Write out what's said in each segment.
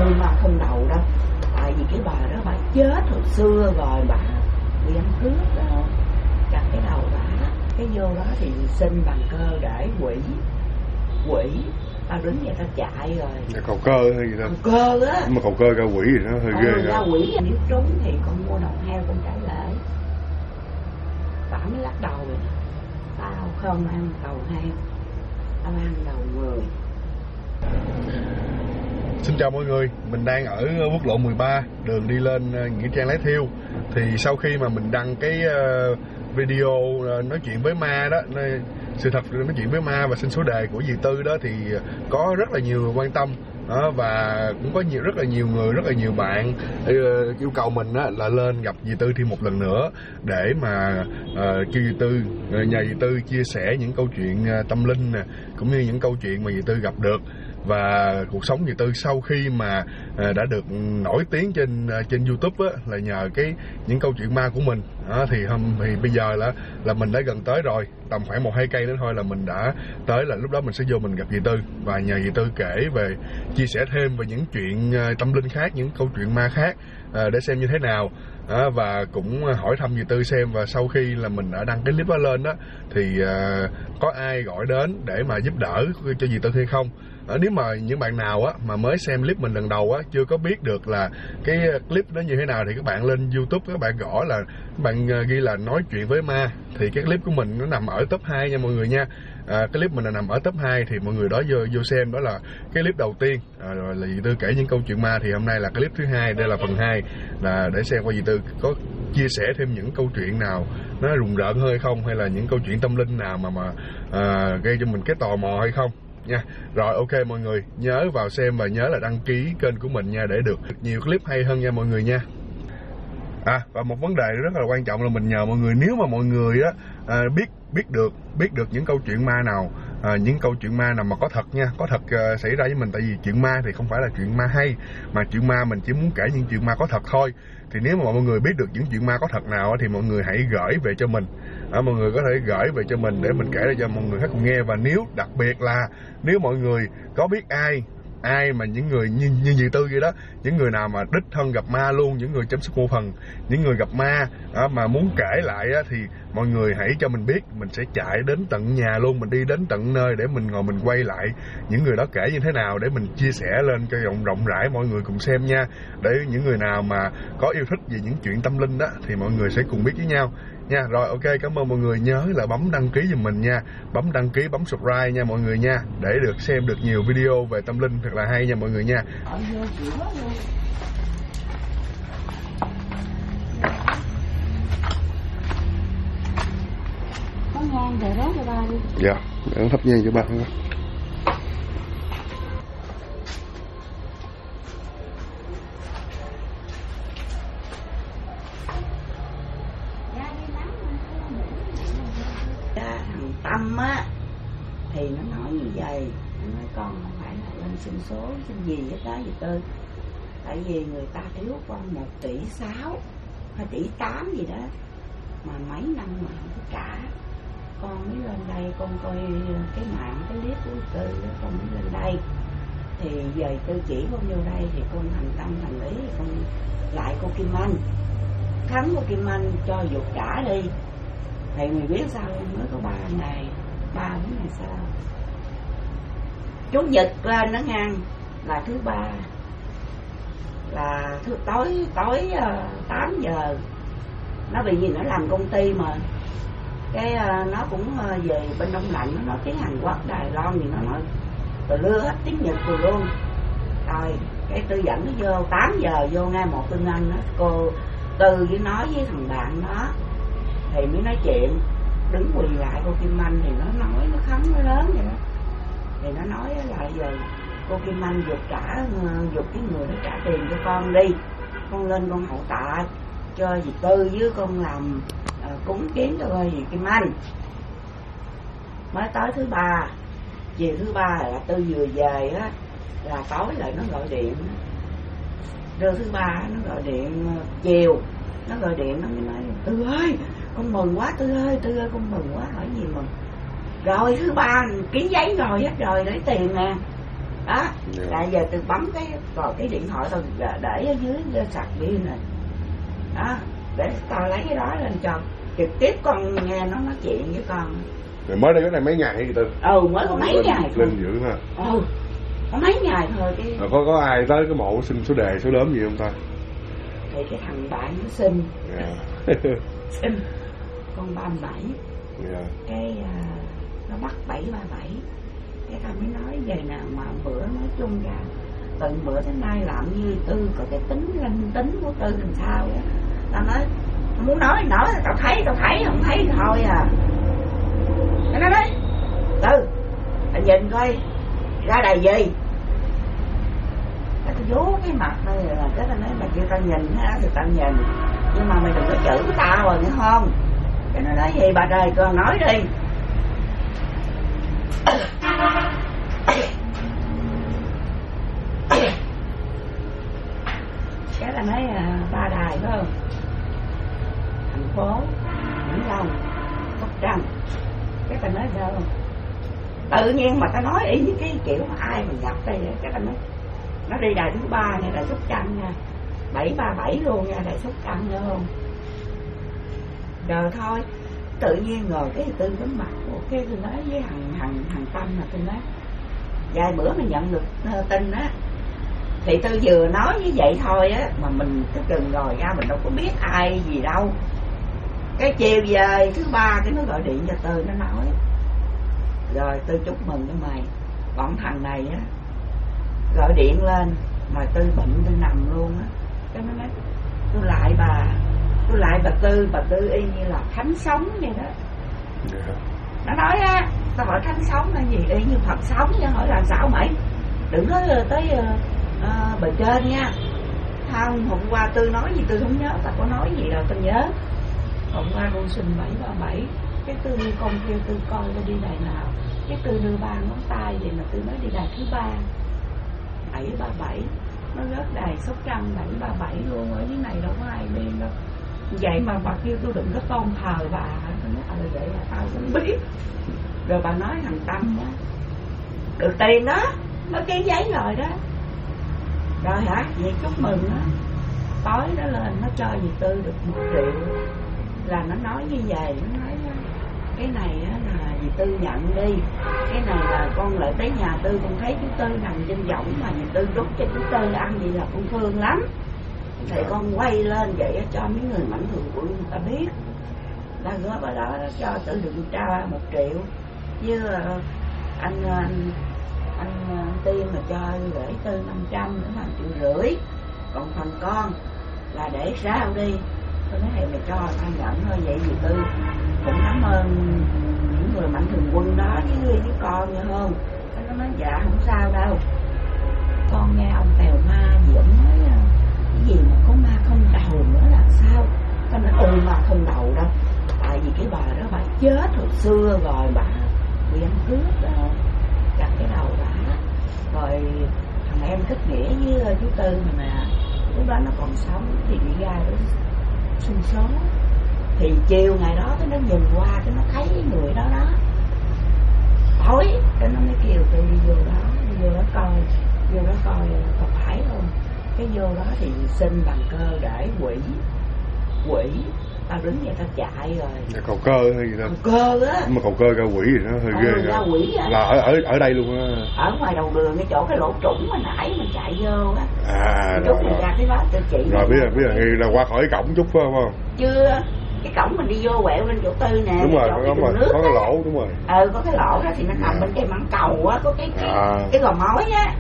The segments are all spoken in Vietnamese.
mà không đầu đâu. Tại vì cái bà đó bà chết hồi xưa rồi, bà bị ăn cướp đó, chặt cái đầu bà. Cái vô đó thì xin bằng cơ để quỷ tao đứng vậy tao chạy rồi. Cầu cơ hay gì đâu? Cầu cơ á. Mà cầu cơ ra quỷ thì nó hơi ghê. Ra quỷ nếu trúng thì con mua đầu heo con trả lễ. Bà mới lắc đầu rồi. Tao không ăn đầu heo, tao ăn đầu người. Xin chào mọi người, mình đang ở quốc lộ 13, đường đi lên Nghĩa Trang Lái Thiêu. Thì sau khi mà mình đăng cái video nói chuyện với ma đó, sự thật nói chuyện với ma và xin số đề của dì Tư đó, thì có rất là nhiều người quan tâm đó, và cũng có rất là nhiều bạn yêu cầu mình đó, là lên gặp dì Tư thêm một lần nữa để mà kêu dì Tư, nhờ dì Tư chia sẻ những câu chuyện tâm linh nè, cũng như những câu chuyện mà dì Tư gặp được và cuộc sống dì Tư sau khi mà đã được nổi tiếng trên YouTube á, là nhờ những câu chuyện ma của mình đó. Thì bây giờ là mình đã gần tới rồi, tầm khoảng 1-2 cây nữa thôi là mình đã tới, là lúc đó mình sẽ vô mình gặp dì Tư và nhờ dì Tư kể về, chia sẻ thêm về những chuyện tâm linh khác, những câu chuyện ma khác để xem như thế nào. Và cũng hỏi thăm dì Tư xem, và sau khi là mình đã đăng cái clip đó lên đó thì có ai gọi đến để mà giúp đỡ cho dì Tư hay không. Nếu mà những bạn nào á mà mới xem clip mình lần đầu á, chưa có biết được là cái clip đó như thế nào, thì các bạn lên YouTube, các bạn gõ là các bạn ghi là nói chuyện với ma, thì cái clip của mình nó nằm ở top 2 nha mọi người nha. Cái clip mình là nằm ở top 2, thì mọi người đó vô xem. Đó là cái clip đầu tiên rồi là dì Tư kể những câu chuyện ma. Thì hôm nay là clip thứ 2, đây là phần 2, là để xem qua dì Tư có chia sẻ thêm những câu chuyện nào nó rùng rợn hơn hay không, hay là những câu chuyện tâm linh nào mà gây cho mình cái tò mò hay không nha. Rồi ok mọi người, nhớ vào xem và nhớ là đăng ký kênh của mình nha, để được nhiều clip hay hơn nha mọi người nha. Và một vấn đề rất là quan trọng là mình nhờ mọi người, nếu mà mọi người á biết được những câu chuyện ma nào, những câu chuyện ma nào mà có thật nha, có thật xảy ra với mình. Tại vì chuyện ma thì không phải là chuyện ma hay, mà chuyện ma mình chỉ muốn kể những chuyện ma có thật thôi. Thì nếu mà mọi người biết được những chuyện ma có thật nào thì mọi người hãy gửi về cho mình. Mọi người có thể gửi về cho mình để mình kể ra cho mọi người khác cùng nghe. Và nếu đặc biệt là nếu mọi người có biết ai mà những người như dì Tư vậy đó, những người nào mà đích thân gặp ma luôn, những người chăm sóc mộ phần, những người gặp ma mà muốn kể lại thì mọi người hãy cho mình biết, mình sẽ chạy đến tận nhà luôn, mình đi đến tận nơi để mình ngồi mình quay lại những người đó kể như thế nào, để mình chia sẻ lên cho rộng rãi mọi người cùng xem nha. Để những người nào mà có yêu thích về những chuyện tâm linh đó thì mọi người sẽ cùng biết với nhau nha. Rồi ok, cảm ơn mọi người, nhớ là bấm đăng ký giùm mình nha, bấm đăng ký, bấm subscribe nha mọi người nha, để được xem được nhiều video về tâm linh thật là hay nha mọi người nha. Có nhang để đó cho ba đi. Dạ, để thắp nhang cho ba. Thằng Tâm á thì nó nói như vậy, nó nói con không phải là lên xin số xin gì hết đó dì Tư, tại vì người ta thiếu con 1,6 tỷ hay 1,8 tỷ gì đó, mà mấy năm mà không có trả. Con mới lên đây con coi cái mạng cái clip của Tư đó, con mới lên đây thì về Tư chỉ con vô đây thì con thành tâm thành ý, con lại cô Kim Anh khấn cô Kim Anh cho vụt trả đi. Thì mày biết sao mới có 3 4 ngày sau Chủ nhật lên nó ngang là thứ ba, là tối 8 giờ. Nó bị gì, nó làm công ty mà cái nó cũng về bên Đông Lạnh, nó nói tiếng Hàn Quốc, Đài Loan thì nó nói từ lưa hết tiếng Nhật từ luôn. Rồi cái Tư dẫn nó vô 8 giờ vô nghe một tin anh đó, cô Tư với nói với thằng bạn nó thì mới nói chuyện, đứng quỳ lại cô Kim Anh thì nó nói, nó khấn nó lớn vậy đó. Thì nó nói là giờ cô Kim Anh giục cái người đó trả tiền cho con đi, con lên con hậu tạ cho dì Tư với con làm cúng kiến cho dì Kim Anh. Mới tới thứ ba, chiều thứ ba là Tư vừa về á, là tối lại nó gọi điện. Rồi thứ ba nó gọi điện chiều, nó gọi điện nó mới nói Tư ơi con mừng quá, Tư ơi con mừng quá. Hỏi gì mừng? Rồi thứ ba ký giấy rồi hết rồi, lấy tiền nè. đó. Là giờ tôi bấm cái điện thoại tôi để ở dưới sạc pin này đó, để tao lấy cái đó lên cho trực tiếp con nghe nó nói chuyện với con. Rồi mới đây cái này mấy ngày hay gì Tư? Mới có mấy ngày lên dữ ha. Có mấy ngày thôi. Rồi có ai tới cái mộ xin số đề số đốm gì không ta? Thì cái thằng bạn nó xin. Xin con 37. Cái nó bắt 737. Cái tao mới nói vậy nào mà bữa nói chung ra từ bữa tới nay làm như Tư có cái linh tính của Tư làm sao á. Tao nói muốn nói tao thấy không thấy thôi à. Cái nó nói Tư anh nhìn coi ra đầy gì. Cái tao vú cái mặt đây là cái tao nói là kêu tao nhìn ha thì tao nhìn, nhưng mà mày đừng có chửi tao rồi nghe không. Cái nó nói gì bà trời con nói đi. Cái là nói Ba Đài phải không, thành phố Vĩnh Long, Sóc Trăng. Cái ta nói sao không, tự nhiên mà ta nói y như cái kiểu ai mà nhập đây. Cái ta nói nó đi đài thứ 3 nha, đài Sóc Trăng nha, 737 luôn nha, đài Sóc Trăng nữa không. Rồi thôi tự nhiên rồi cái Tư cái mặt cái tôi nói với thằng Tâm là tôi nói vài bữa mình nhận được tin á, thì Tư vừa nói như vậy thôi á, mà mình cái chừng rồi ra mình đâu có biết ai gì đâu. Cái chiều về thứ 3 cái nó gọi điện cho Tư, nó nói rồi Tư chúc mừng cho mày, bọn thằng này á gọi điện lên mà Tư bệnh Tư nằm luôn á. Cái nó nói tôi lại bà Tư y như là thánh sống vậy đó. Nó nói á, tao hỏi thánh sống là gì, y như Phật sống chứ, hỏi làm sao mày đừng có tới bề trên nha. Không, hôm qua Tư nói gì Tư không nhớ, tao có nói gì đâu tao nhớ. Hôm qua con sinh 737, cái Tư con kêu Tư coi nó đi đài nào, cái Tư đưa 3 ngón tay vậy mà Tư nói đi đài thứ 3 737. Nó rớt đài Sóc Trăng 737 luôn, ở dưới này đâu có ai đi đâu. Vậy mà bà kêu tôi đừng có tôn thờ bà. Tôi nói vậy là tao cũng biết. Rồi bà nói thằng Tâm á được tiền đó, nó ký giấy rồi đó. Rồi hả, vậy chúc mừng đó. Tối đó lên nó cho dì Tư được 1 triệu. Là nó nói như vậy, nó nói cái này á là dì Tư nhận đi, cái này là con lại tới nhà Tư con thấy chú Tư nằm trên võng mà dì Tư đút cho chú Tư ăn gì là con thương lắm. Thì con quay lên vậy cho mấy người mạnh thường quân người ta biết. Là góp ở đó cho Tư được trao 1 triệu. Với anh Tiên mà cho gửi Tư 500 nữa là 1,5 triệu. Còn phần con là để sao đi. Tôi nói mày cho tao nhận thôi. Vậy thì Tư cũng cảm ơn những người mạnh thường quân đó với con nha không. Nó nói dạ không sao đâu, con nghe ông Tèo Ma gì ông nói cái gì mà có ma không đầu nữa là sao. Tao nói ma không đầu đâu, tại vì cái bà đó bà chết hồi xưa rồi, bà bị ăn cướp đó, chặt cái đầu bà. Rồi thằng em kết nghĩa với chú Tư mà lúc đó nó còn sống thì đi ra đó sinh sống. Thì chiều ngày đó nó nhìn qua cái nó thấy cái người đó đó tối, cái nó mới kêu Tư đi vô đó coi có phải không. Cái vô đó thì xin bằng cơ để quỷ tao đứng vậy tao chạy rồi. Cầu cơ hay gì đâu, cầu cơ á, mà cầu cơ ra quỷ thì nó hơi ghê ra quỷ á. Là ở đây luôn á, ở ngoài đầu đường cái chỗ cái lỗ trũng mà nãy mình chạy vô á. Rồi ra cái đó tôi chỉ rồi biết là là qua khỏi cổng chút phải không? Chưa, cái cổng mình đi vô quẹo lên chỗ Tư nè. Đúng rồi, có cái lỗ, đúng rồi. Có cái lỗ đó thì nó nằm bên cái mảng cầu á, có cái gò mối á.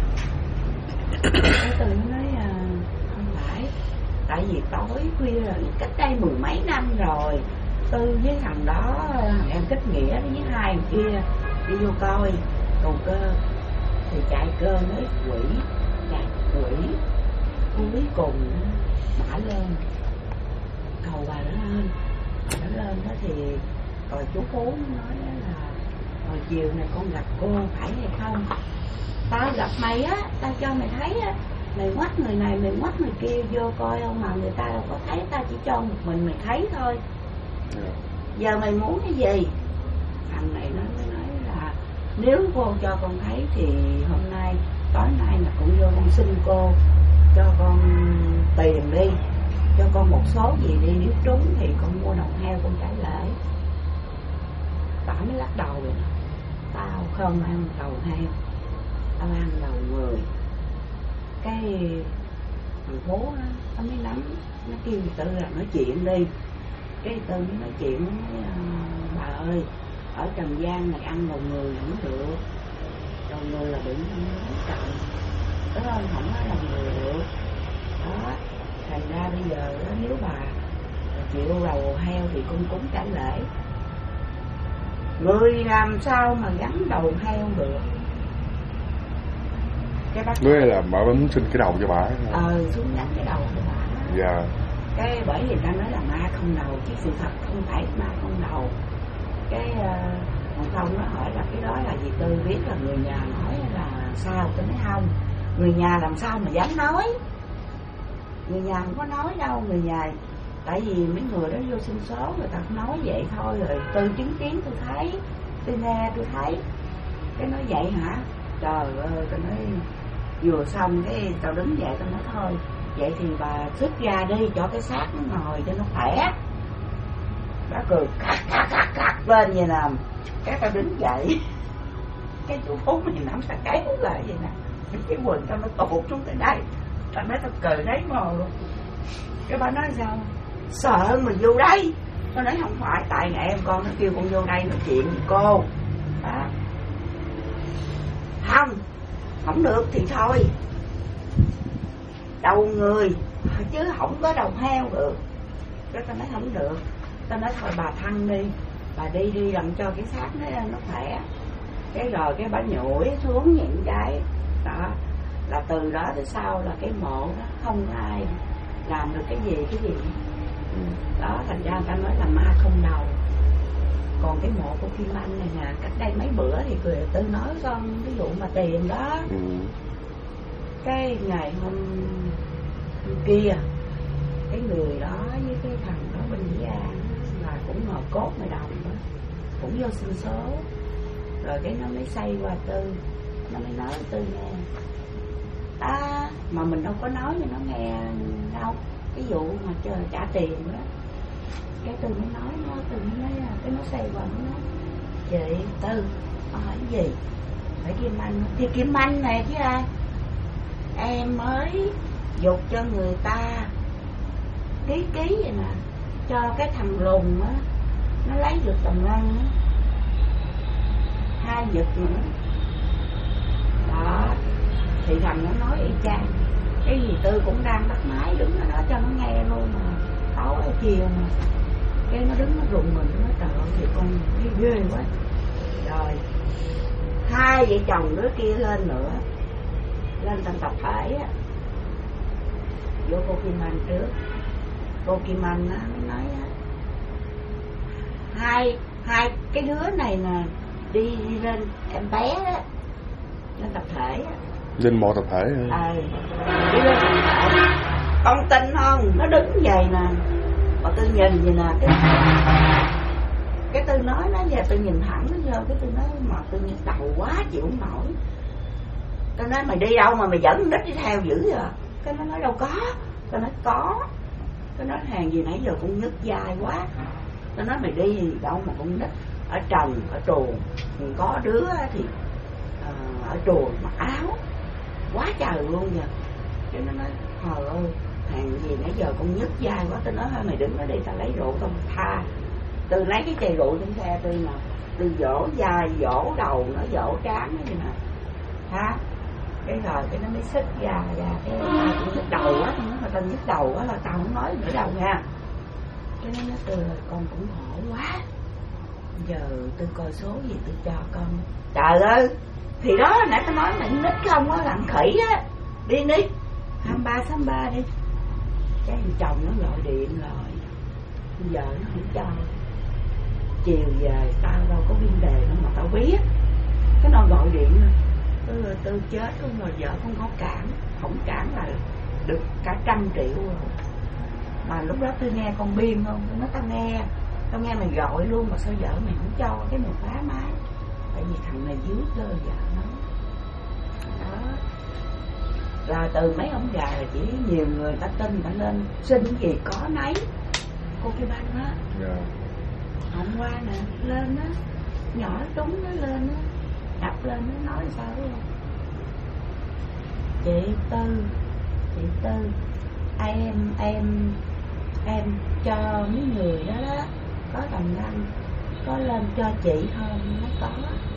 Cái Tư nó nói không phải, tại vì tối khuya rồi, cách đây 10 mấy năm rồi, Tư với thằng đó, thằng em kết nghĩa với 2 thằng kia đi vô coi cầu cơ, thì chạy cơ với quỷ cuối cùng bả lên cầu bà đó lên đó. Thì rồi chú Phú nói là rồi chiều này con gặp cô phải hay không, tao gặp mày á, tao cho mày thấy á, mày ngoắt người này mày ngoắt người kia vô coi không, mà người ta đâu có thấy, tao chỉ cho một mình mày thấy thôi. Giờ mày muốn cái gì? Thằng này nó mới nói là nếu cô cho con thấy thì hôm nay tối nay là cũng vô con xin cô cho con tiền đi, cho con một số gì đi, nếu trúng thì con mua đầu heo con trả lễ. Tao mới lắc đầu vậy nè, tao không ăn đầu heo, tao ăn đầu người. Cái thằng phố đó, tao mới nắm, nó kêu Tư là nói chuyện đi. Cái Tư mới nói chuyện, nó nói bà ơi, ở Trần gian này ăn đầu người không được, đầu người là bị nói cận, đó không nói đầu người được. Đó, thành ra bây giờ đó, nếu bà chịu đầu heo thì con cúng trả lễ. Người làm sao mà gắn đầu heo được? Cái bác nói là bà muốn xin cái đầu cho bà. Xuống gắn cái đầu cho bà. Dạ. Cái bởi vì ta nói là ma không đầu, chứ sự thật không phải ma không đầu. Cái Hồng Thông nó hỏi là cái đó là gì, tôi biết là người nhà nói là sao, tôi nói không, người nhà làm sao mà dám nói, người nhà không có nói đâu. Người nhà tại vì mấy người đó vô sinh số người ta nói vậy thôi, rồi tôi chứng kiến, tôi thấy, tôi nghe, tôi thấy. Cái nói vậy hả, trời ơi, tôi nói vừa xong cái tao đứng dậy tao nói thôi vậy thì bà xuất ra đi cho cái xác nó ngồi cho nó khỏe. Bà cười cắt lên vậy nè. Cái tao đứng dậy, cái chú Phú này nắm ta kéo lại vậy nè, cái quần tao nó tụt xuống tới đây. Tao nói tao cười thấy mồ luôn. Cái bà nói sao, sợ mình vô đây. Tao nói không phải, tại ngày em con nó kêu con vô đây nói chuyện với cô đó. Không được thì thôi, đầu người chứ không có đầu heo được. Cái tao nói không được, tao nói thôi bà thăng đi, bà đi làm cho cái xác nó khỏe. Cái rồi cái bà nhủi xuống những cái đó, là từ đó tới sau là cái mộ đó không có ai làm được cái gì đó. Thành ra ta nói là ma không đầu. Còn cái mộ của Kim Anh này nè, cách đây mấy bữa thì cười Tư nói con ví dụ mà tiền đó. Cái ngày hôm kia, cái người đó với cái thằng đó bên Dĩ An là cũng ngồi cốt ngoài đồng đó, cũng vô sinh số. Rồi cái nó mới xây qua Tư, nó mới nói Tư nghe mà mình đâu có nói cho nó nghe đâu, ví dụ mà chờ trả tiền đó. Cái Tư mới nói nó, Tư mới nói cái nó xây qua nó nói chị Tư, nó hỏi gì, phải Kim Anh thì Kim Anh này chứ ai, em mới dục cho người ta ký vậy nè, cho cái thằng lùn á nó lấy được tầm ngân á, 2 giật nữa đó. Thì thằng nó nói y chang cái gì. Tư cũng đang bắt máy đứng ở đó cho nó nghe luôn mà tối ở chiều mà. Cái nó đứng nó rùng mình, nó nói trời ơi thì con thấy ghê quá. Rồi 2 vợ chồng đứa kia lên nữa, lên tầng tập thể á, vô cô Kim Anh trước. Cô Kim Anh á nói hai cái đứa này nè đi lên em bé á, lên tập thể á, lên mộ tập thể đi lên tập thể. Con tin không, nó đứng vậy nè, mà Tư nhìn vậy nè, cái Tư nói nó giờ Tư nhìn thẳng nó vô, cái Tư nói mà Tư nhức đầu quá chịu không nổi. Tôi nói mày đi đâu mà mày dẫn đít đi theo dữ vậy? Cái nó nói đâu có. Tôi nói có. Tôi nói hàng gì nãy giờ cũng nhức dài quá. Tôi nói mày đi gì đâu mà cũng đít ở trần, ở truồng. Có đứa thì ở truồng mặc áo quá trời luôn vậy. Cái nó nói trời ơi, hàng gì nãy giờ cũng nhức dài quá. Tôi nói thôi mày đứng đó đi, tao lấy rượu tao tha. Tôi lấy cái chai rượu trên xe tôi mà tôi vỗ vai, vỗ đầu nó, vỗ trán nó vậy nè, ha. Cái rồi cái nó mới xích ra cái cũng nhức đầu quá. Tôi nói mà tao nhức đầu quá là tao không nói nữa đâu nha. Cái nó nói Tư con cũng khổ quá, giờ tôi coi số gì tôi cho con. Trời ơi, thì đó nãy tao nói mày nít không á, làm khỉ á, đi đi 2363 đi. Cái chồng nó gọi điện rồi, giờ nó không cho. Chiều về tao đâu có biên đề đâu mà tao biết. Cái nó gọi điện tôi chết con rồi, vợ con có cản, không cản là được cả 100 triệu rồi. Mà lúc đó tôi nghe con biên không, tôi nói tao nghe mày gọi luôn mà sao vợ mày không cho, cái mày phá máy. Tại vì thằng nằm này dưới cơ vợ nó đó. Là từ mấy ông già là chỉ nhiều người ta tin ta lên xin gì có nấy. Cô Kim Anh á, hôm qua nè lên á, nhỏ trúng nó lên á, đập lên nó nói sao đó. Chị Tư em cho mấy người đó đó có tầm năng có lên cho chị không? Nó có.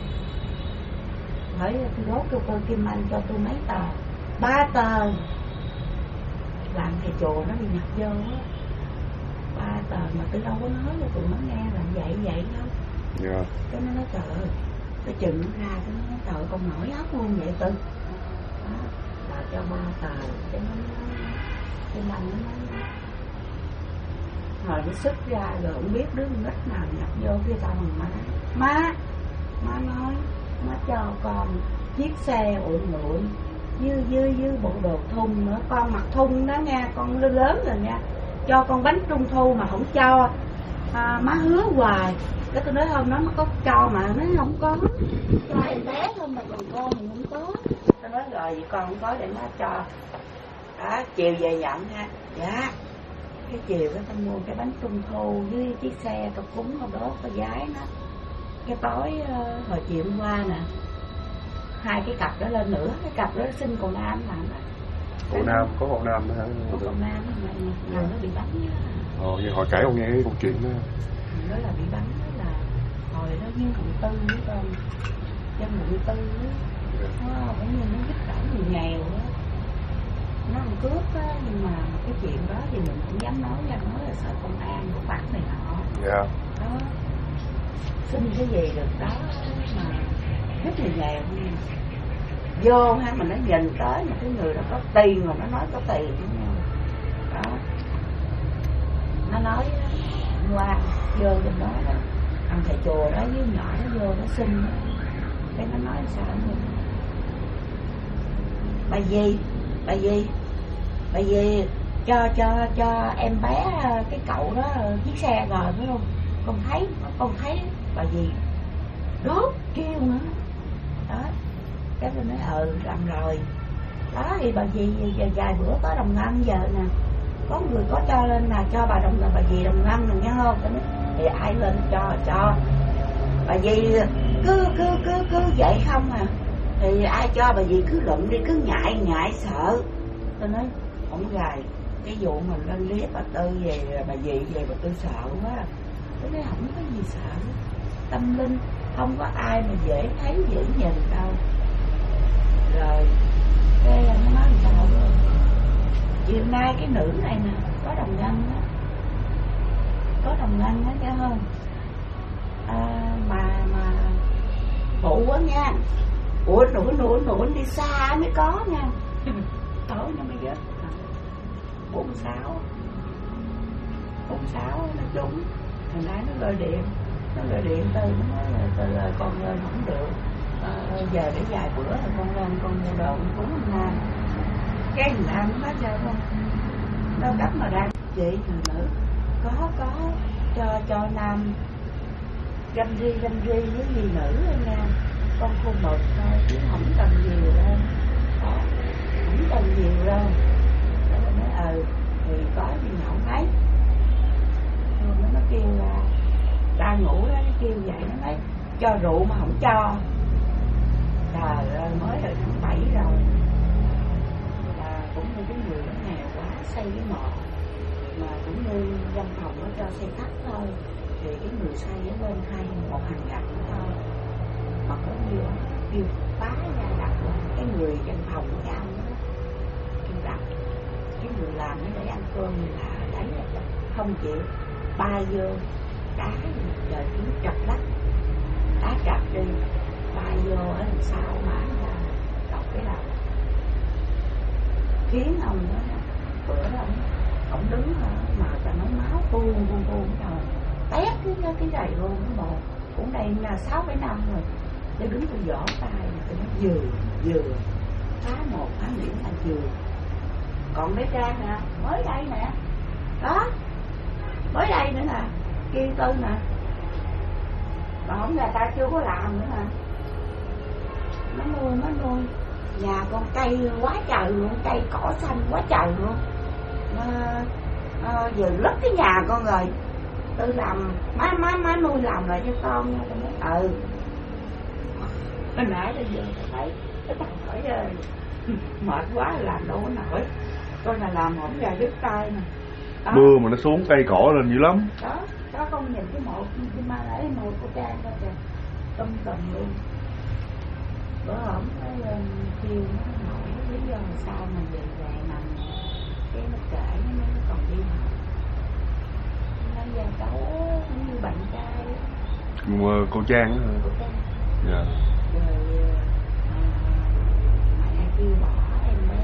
Hỏi tôi đốt cho cô Kim Anh cho tôi mấy tờ, 3 tờ. Làm thầy chùa nó đi nhập vô á, 3 tờ mà tôi đâu có nói cho tụi nó nghe là vậy đâu. Cái nó nói trời ơi, cái chừng nó ra cái nó nói trời con nổi óc luôn vậy Tư. Đó, là cho 3 tờ cái nó Kim Anh nó nói hồi nó xuất ra rồi không biết đứa nít nào nhập vô cái tao bằng má nói má cho con chiếc xe uộn với bộ đồ thun nữa, con mặc thun đó nha, con lớn rồi nha, cho con bánh trung thu mà không cho. Má hứa hoài. Cái tôi nói hôm đó nó có cho mà nó không có, cho em bé không mà còn con thì không có. Tôi nói rồi vậy con không có để má cho. Đó, chiều về nhận ha. Dạ. Cái chiều đó tao mua cái bánh trung thu với chiếc xe tao cúng tao đốt tao giái nó. Cái tối hồi chiều hôm qua nè, 2 cái cặp đó lên nữa, cái cặp đó xin cậu Nam làm đó. Cậu Nam, có cậu Nam nữa hả? Có cậu Nam mà nó bị bắn á. Vậy họ kể ông nghe cái câu chuyện đó. Đó là bị bắn đó là hồi đó với thằng Tư với con dân Bụi Tư nó cũng như nó giúp đỡ người nghèo đó. Nó ăn cướp á, nhưng mà cái chuyện đó thì mình cũng dám nói ra, nói là sợ công an của bắt này nọ. Dạ. Đó, xin cái gì được đó mà rất là nghèo nha. Vô ha mà nó nhìn tới mà cái người đó có tiền mà nó nói có tiền nha. Đó, nó nói qua vô bên đó đó, thằng thầy chùa đó với nhỏ nó vô nó xin, cái nó nói sao nữa, bà gì cho em bé cái cậu đó chiếc xe rồi phải không? Con thấy bà gì đốt kêu nữa. Đó, cái tôi nói làm rồi. Đó thì bà gì vài bữa có Đồng Ngân giờ nè, có người có cho lên là cho bà bà gì Đồng Ngân rồi nghe không? Tôi nói, thì ai lên cho bà gì cứ vậy không à, thì ai cho bà gì cứ luận đi, cứ ngại sợ. Tôi nói không gài cái vụ mình lên liếc bà Tư về bà gì về bà Tư sợ quá. Tôi nói không có gì sợ, tâm linh không có ai mà dễ thấy dễ nhìn đâu. Rồi cái nó nói sao rồi chiều nay cái nữ này nè có Đồng Ngân đó, chứ không mà phụ quá nha. Ủa nụ đi xa mới có nha. Tối nó mới gấp 46 nó trúng. Hồi nãy nó gọi điện Tư, nó nói là Tư ơi con lên không được, giờ để vài bữa rồi con lên con mua đồ cúng ông Nam. Cái thằng Nam nó nói sao không, đâu cấp mà ra chị thằng nữ có cho Nam ranh ri với gì nữ thôi nha, con khu mực thôi chứ không cần nhiều đâu. Đó, không cần nhiều đâu. Đó là nói thì có gì nhậu thấy. Rồi nó kêu là đang ngủ đó, nó kêu vậy, nó nói cho rượu mà không cho. Trời ơi, mới rồi tháng 7 rồi là cũng như cái người nó nghèo quá, xây cái mộ mà cũng như văn phòng nó cho xây thấp thôi, thì cái người xây ở bên thay một hàng gạch thôi, mà có nhiều kêu phá ra đặt cái người văn phòng của cái ông đó kêu đặt, cái người làm nó để ăn cơm là đấy là không chịu, bay vô đá trời cứ chọc lắc đá chặt đi, bay vô ở đằng sau mà ra đọc cái đầu khiến ông đó bữa đó ông đứng mà ta nói máu tuôn rồi tét cái giày luôn cái bộ cũng đây là 6-7 năm rồi. Tôi đứng tôi vỗ tay tôi nói vừa phá một phá miệng là vừa. Còn bé Trang nè mới đây nè đó, mới đây nữa nè kêu Tư nè, mà không là ta chưa có làm nữa nè. ơi, nhà con cây quá trời luôn, cây cỏ xanh quá trời luôn. Giờ lấp cái nhà con rồi. Tư làm má nuôi làm lại cho con nha. Con nói hồi nãy bây giờ thấy cái thằng hỏi mệt quá làm đâu có nổi. Con là làm hổng ra đứt tay nè. Mưa mà nó xuống cây cỏ lên dữ lắm. Đó con nhìn cái mộ cái ma lấy mộ của Trang đó kìa, tùm luôn. Bữa hổm cái kêu nó hỏi lý do sao mà về nằm, cái nó kể nó còn đi học. Nó giờ cháu như bệnh trai. Cô Trang á hả? Cô Trang. Dạ. Rồi mẹ kêu bỏ em bé.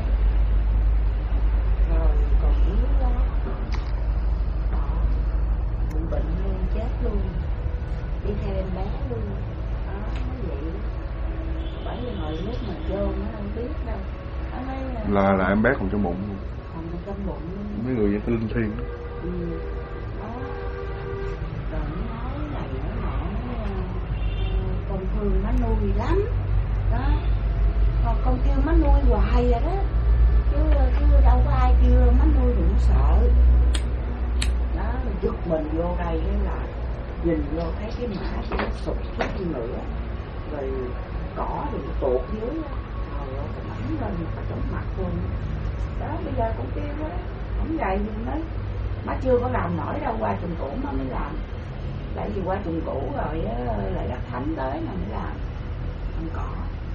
Rồi còn yếu đó. Bỏ. Bệnh luôn, chết luôn. Đi theo em bé luôn. Đó, nó vậy. Bởi vì hồi lúc mà vô nó không biết đâu. Nó nói là em bé còn trong bụng. Còn trong bụng. Mấy người vậy linh thiêng. Ừ. Đó. Rồi nó nói này nó nọ, con Phương nó nuôi lắm. Đó. Còn con kêu má nuôi hoài rồi đó. Chứ đâu có ai kêu má nuôi đừng sợ. Đó, rồi giật mình vô đây cái là nhìn vô thấy cái mã của nó sụp chút nữa. Rồi cỏ thì nó tuột dưới á. Trời ơi, cái mảnh lên cả trong mặt luôn. Đó, bây giờ cũng kêu đó. Không vậy thì mới má chưa có làm nổi đâu, qua trùng cũ má mới làm. Tại vì qua trùng cũ rồi lại Đất Thánh tới mà mới làm. Không có.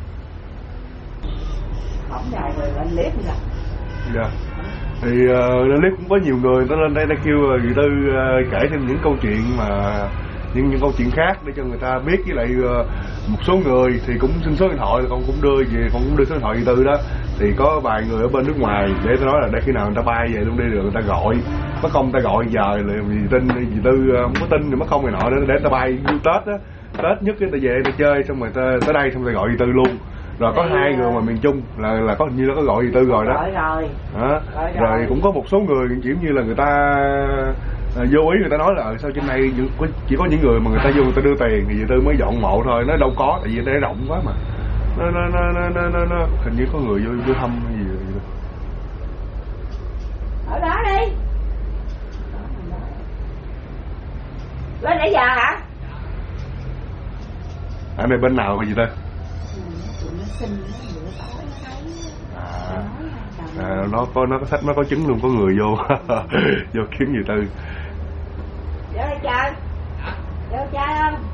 Không dài rồi lên clip rồi. Dạ. Thì lên clip cũng có nhiều người nó lên đây nó kêu Duy Tư kể thêm những câu chuyện mà những câu chuyện khác để cho người ta biết, với lại một số người thì cũng xin số điện thoại, con cũng đưa số điện thoại Duy Tư đó, thì có vài người ở bên nước ngoài để tôi nói là để khi nào người ta bay về luôn đi được người ta gọi, mất công người ta gọi giờ là vì tin Duy Tư không có tin thì mất công người nọ để người ta bay du Tết á, Tết nhất người ta về người ta chơi xong rồi ta tới đây xong rồi gọi Duy Tư luôn. Rồi có hai người mà miền Trung là có hình như nó có gọi Duy Tư rồi đó. Rồi cũng có một số người kiểu như là người ta vô ý người ta nói là sao trên đây chỉ có những người mà người ta vô người ta đưa tiền thì Duy Tư mới dọn mộ thôi, nó đâu có, tại vì đây rộng quá mà. Nó hình như có người vô thăm hay gì vậy. Ở đó đi. Lên nãy giờ hả? Ở đây bên nào mà Duy Tư? Nó có sách, nó có chứng luôn, có người vô vô kiếm Duy Tư. Vô đây chơi. Vô chơi không?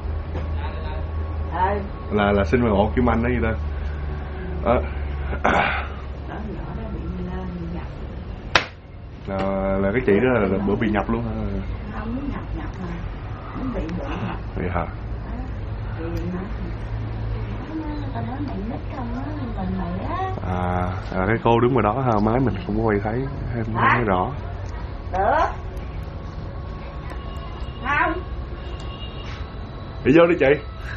Là xin mời hộ Kim Anh đó Duy Tư. Đó. Là cái chị đó là bữa bị nhập luôn hả? Không, muốn nhập mà. Muốn bị nhập. Vậy hả? Thì tao nói mày nít không á, mình mày á. Cái cô đứng ngoài đó ha, máy mình không có quay thấy, không thấy rõ. Được. Không. Đi vô đi chị.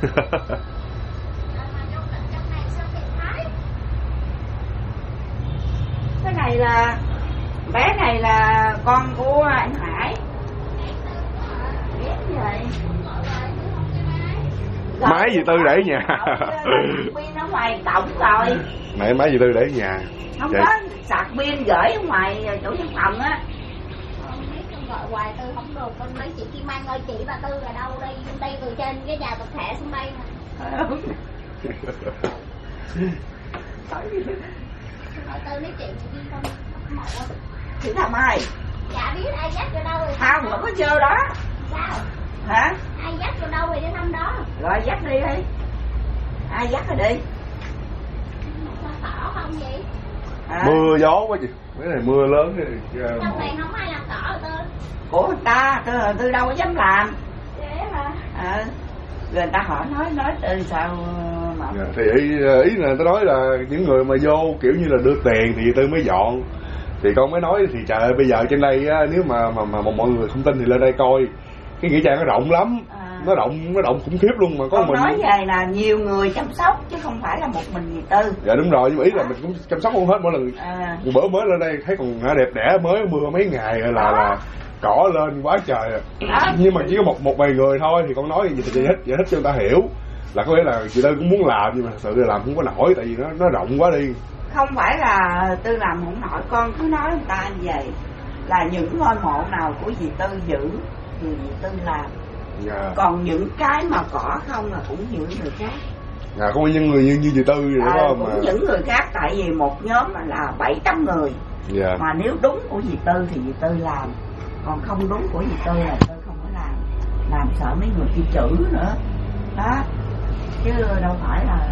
Cái này là bé này là con của anh Hải. Biết vậy. Máy Duy Tư để ở nhà. Pin ở ngoài cổng rồi. Nãy máy Duy Tư để ở nhà. Không có sạc pin gửi ở ngoài chỗ văn phòng á. Con biết con gọi hoài Tư không được, con nói chị Kim Anh ơi, chị bà Tư là đâu đây? Đây từ trên cái nhà tập thể xuống đây nè. Hỏi Tư nói chuyện đi con mộ á. Thì thằng ai? Dạ biết ai dắt vô đâu rồi. Không, vẫn có vô đó. Sao? Hả? Ai dắt vô đâu rồi đi thăm đó. Rồi dắt đi đi. Ai dắt rồi đi. Cỏ không vậy? Mưa gió quá chị. Cái này mưa lớn thì trong này không ai làm cỏ rồi Tư. Của người ta, tôi đâu có dám làm. Vậy hả? Người ta hỏi nói từ sao mà. Thì ý là tôi nói là những người mà vô kiểu như là đưa tiền thì tôi mới dọn. Thì con mới nói thì trời ơi, bây giờ trên đây á, nếu mà mọi người không tin thì lên đây coi. Cái nghĩa trang nó rộng lắm. Nó rộng khủng khiếp luôn mà có con mình. Nói về là nhiều người chăm sóc chứ không phải là một mình Duy Tư. Dạ đúng rồi, nhưng mà ý là mình cũng chăm sóc luôn hết mỗi lần. Bữa mới lên đây thấy còn đẹp đẽ, mới mưa mấy ngày là cỏ lên quá trời. Nhưng mà chỉ có một vài người thôi thì con nói giải thích cho người ta hiểu. Là có nghĩa là chị Tư cũng muốn làm nhưng mà thật sự là làm không có nổi, tại vì nó rộng quá đi. Không phải là Tư làm không nổi, con cứ nói người ta như vậy, là những ngôi mộ nào của dì Tư giữ thì dì Tư làm. Còn những cái mà cỏ không là cũng những người khác. Không phải những người như dì Tư vậy đúng không? Cũng những người khác, tại vì một nhóm là 700 người. Mà nếu đúng của dì Tư thì dì Tư làm, còn không đúng của dì Tư là Tư không có làm sợ mấy người kia chửi nữa đó, chứ đâu phải là